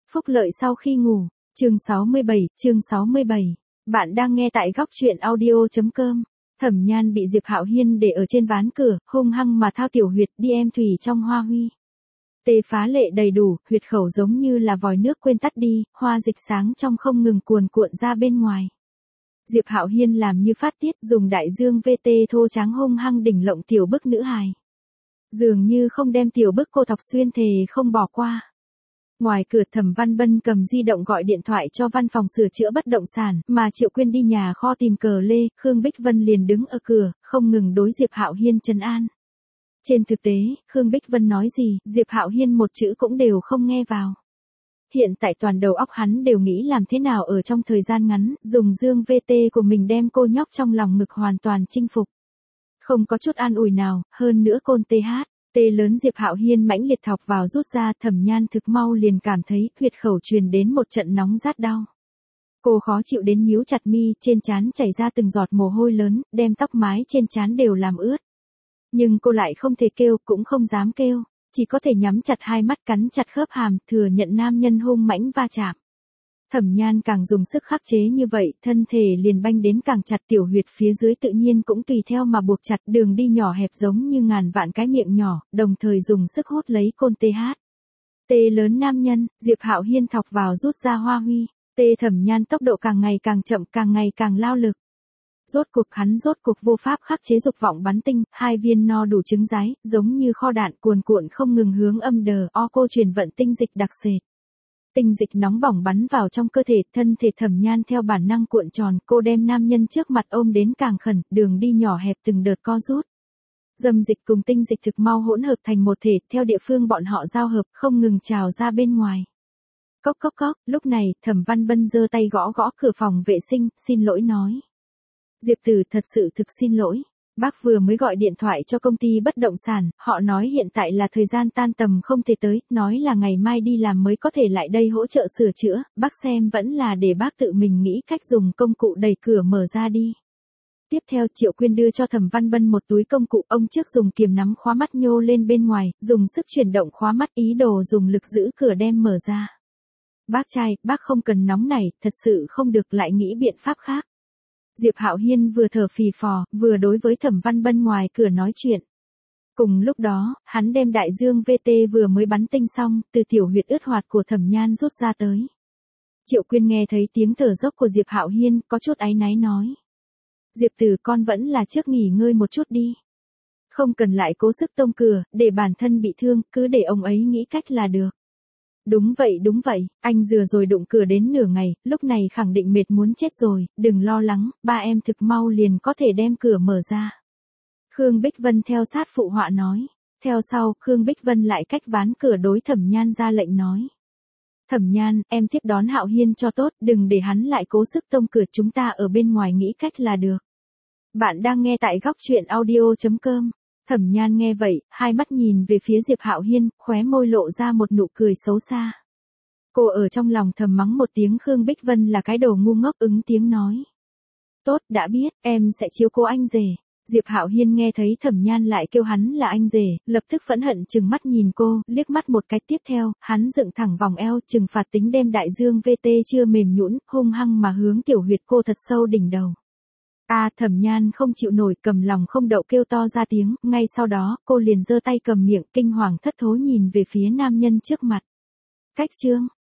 Phúc lợi sau khi ngủ, chương 67. Bạn đang nghe tại góc truyện audio.com. Thẩm Nhan bị Diệp Hạo Hiên để ở trên ván cửa, hung hăng mà thao tiểu huyệt đi em thủy trong hoa huy. Tê phá lệ đầy đủ, huyệt khẩu giống như là vòi nước quên tắt đi, hoa dịch sáng trong không ngừng cuồn cuộn ra bên ngoài. Diệp Hạo Hiên làm như phát tiết, dùng đại dương VT thô tráng hung hăng đỉnh lộng tiểu bức nữ hài. Dường như không đem tiểu bức cô thọc xuyên thề không bỏ qua. Ngoài cửa Thẩm Văn Bân cầm di động gọi điện thoại cho văn phòng sửa chữa bất động sản, mà Triệu Quyên đi nhà kho tìm cờ lê, Khương Bích Vân liền đứng ở cửa, không ngừng đối Diệp Hạo Hiên trấn an. Trên thực tế, Khương Bích Vân nói gì, Diệp Hạo Hiên một chữ cũng đều không nghe vào. Hiện tại toàn đầu óc hắn đều nghĩ làm thế nào ở trong thời gian ngắn, dùng dương VT của mình đem cô nhóc trong lòng ngực hoàn toàn chinh phục. Không có chút an ủi nào, hơn nữa côn tê lớn Diệp Hạo Hiên mãnh liệt thọc vào rút ra, Thẩm Nhan thực mau liền cảm thấy huyệt khẩu truyền đến một trận nóng rát đau. Cô khó chịu đến nhíu chặt mi, trên trán chảy ra từng giọt mồ hôi lớn, đem tóc mái trên trán đều làm ướt. Nhưng cô lại không thể kêu, cũng không dám kêu, chỉ có thể nhắm chặt hai mắt cắn chặt khớp hàm, thừa nhận nam nhân hung mãnh va chạm. Thẩm Nhan càng dùng sức khắc chế như vậy, thân thể liền banh đến càng chặt, tiểu huyệt phía dưới tự nhiên cũng tùy theo mà buộc chặt, đường đi nhỏ hẹp giống như ngàn vạn cái miệng nhỏ, đồng thời dùng sức hút lấy côn tê lớn nam nhân, Diệp Hạo Hiên thọc vào rút ra hoa huy, Thẩm Nhan tốc độ càng ngày càng chậm, càng ngày càng lao lực. Rốt cuộc vô pháp khắc chế dục vọng bắn tinh, hai viên no đủ trứng rái, giống như kho đạn cuồn cuộn không ngừng hướng âm đờ o cô truyền vận tinh dịch đặc sệt. Tinh dịch nóng bỏng bắn vào trong cơ thể, thân thể Thẩm Nhan theo bản năng cuộn tròn, cô đem nam nhân trước mặt ôm đến càng khẩn, đường đi nhỏ hẹp từng đợt co rút. Dâm dịch cùng tinh dịch thực mau hỗn hợp thành một thể, theo địa phương bọn họ giao hợp, không ngừng trào ra bên ngoài. Cốc, lúc này, Thẩm Văn Bân giơ tay gõ cửa phòng vệ sinh, xin lỗi nói. Diệp Tử thật sự thực xin lỗi. Bác vừa mới gọi điện thoại cho công ty bất động sản, họ nói hiện tại là thời gian tan tầm không thể tới, nói là ngày mai đi làm mới có thể lại đây hỗ trợ sửa chữa, bác xem vẫn là để bác tự mình nghĩ cách dùng công cụ đẩy cửa mở ra đi. Tiếp theo Triệu Quyên đưa cho Thẩm Văn Bân một túi công cụ, ông trước dùng kiềm nắm khóa mắt nhô lên bên ngoài, dùng sức chuyển động khóa mắt ý đồ dùng lực giữ cửa đem mở ra. Bác trai, bác không cần nóng này, thật sự không được, lại nghĩ biện pháp khác. Diệp Hạo Hiên vừa thở phì phò, vừa đối với Thẩm Văn Bân ngoài cửa nói chuyện. Cùng lúc đó, hắn đem đại dương VT vừa mới bắn tinh xong, từ tiểu huyệt ướt hoạt của Thẩm Nhan rút ra tới. Triệu Quyên nghe thấy tiếng thở dốc của Diệp Hạo Hiên, có chút áy náy nói. Diệp Tử, con vẫn là trước nghỉ ngơi một chút đi. Không cần lại cố sức tông cửa, để bản thân bị thương, cứ để ông ấy nghĩ cách là được. Đúng vậy, anh vừa rồi đụng cửa đến nửa ngày, lúc này khẳng định mệt muốn chết rồi, đừng lo lắng, ba em thực mau liền có thể đem cửa mở ra. Khương Bích Vân theo sát phụ họa nói. Theo sau, Khương Bích Vân lại cách ván cửa đối Thẩm Nhan ra lệnh nói. Thẩm Nhan, em tiếp đón Hạo Hiên cho tốt, đừng để hắn lại cố sức tông cửa, chúng ta ở bên ngoài nghĩ cách là được. Bạn đang nghe tại góc truyện audio.com. Thẩm Nhan nghe vậy, hai mắt nhìn về phía Diệp Hạo Hiên, khóe môi lộ ra một nụ cười xấu xa. Cô ở trong lòng thầm mắng một tiếng Khương Bích Vân là cái đồ ngu ngốc, ứng tiếng nói. Tốt, đã biết, em sẽ chiếu cố anh rể. Diệp Hạo Hiên nghe thấy Thẩm Nhan lại kêu hắn là anh rể, lập tức phẫn hận trừng mắt nhìn cô, liếc mắt một cái, tiếp theo, hắn dựng thẳng vòng eo, trừng phạt tính đem đại dương VT chưa mềm nhũn, hung hăng mà hướng tiểu huyệt cô thật sâu đỉnh đầu. Thẩm Nhan không chịu nổi, cầm lòng không đậu kêu to ra tiếng, ngay sau đó, cô liền giơ tay cầm miệng, kinh hoàng thất thố nhìn về phía nam nhân trước mặt. Cách chương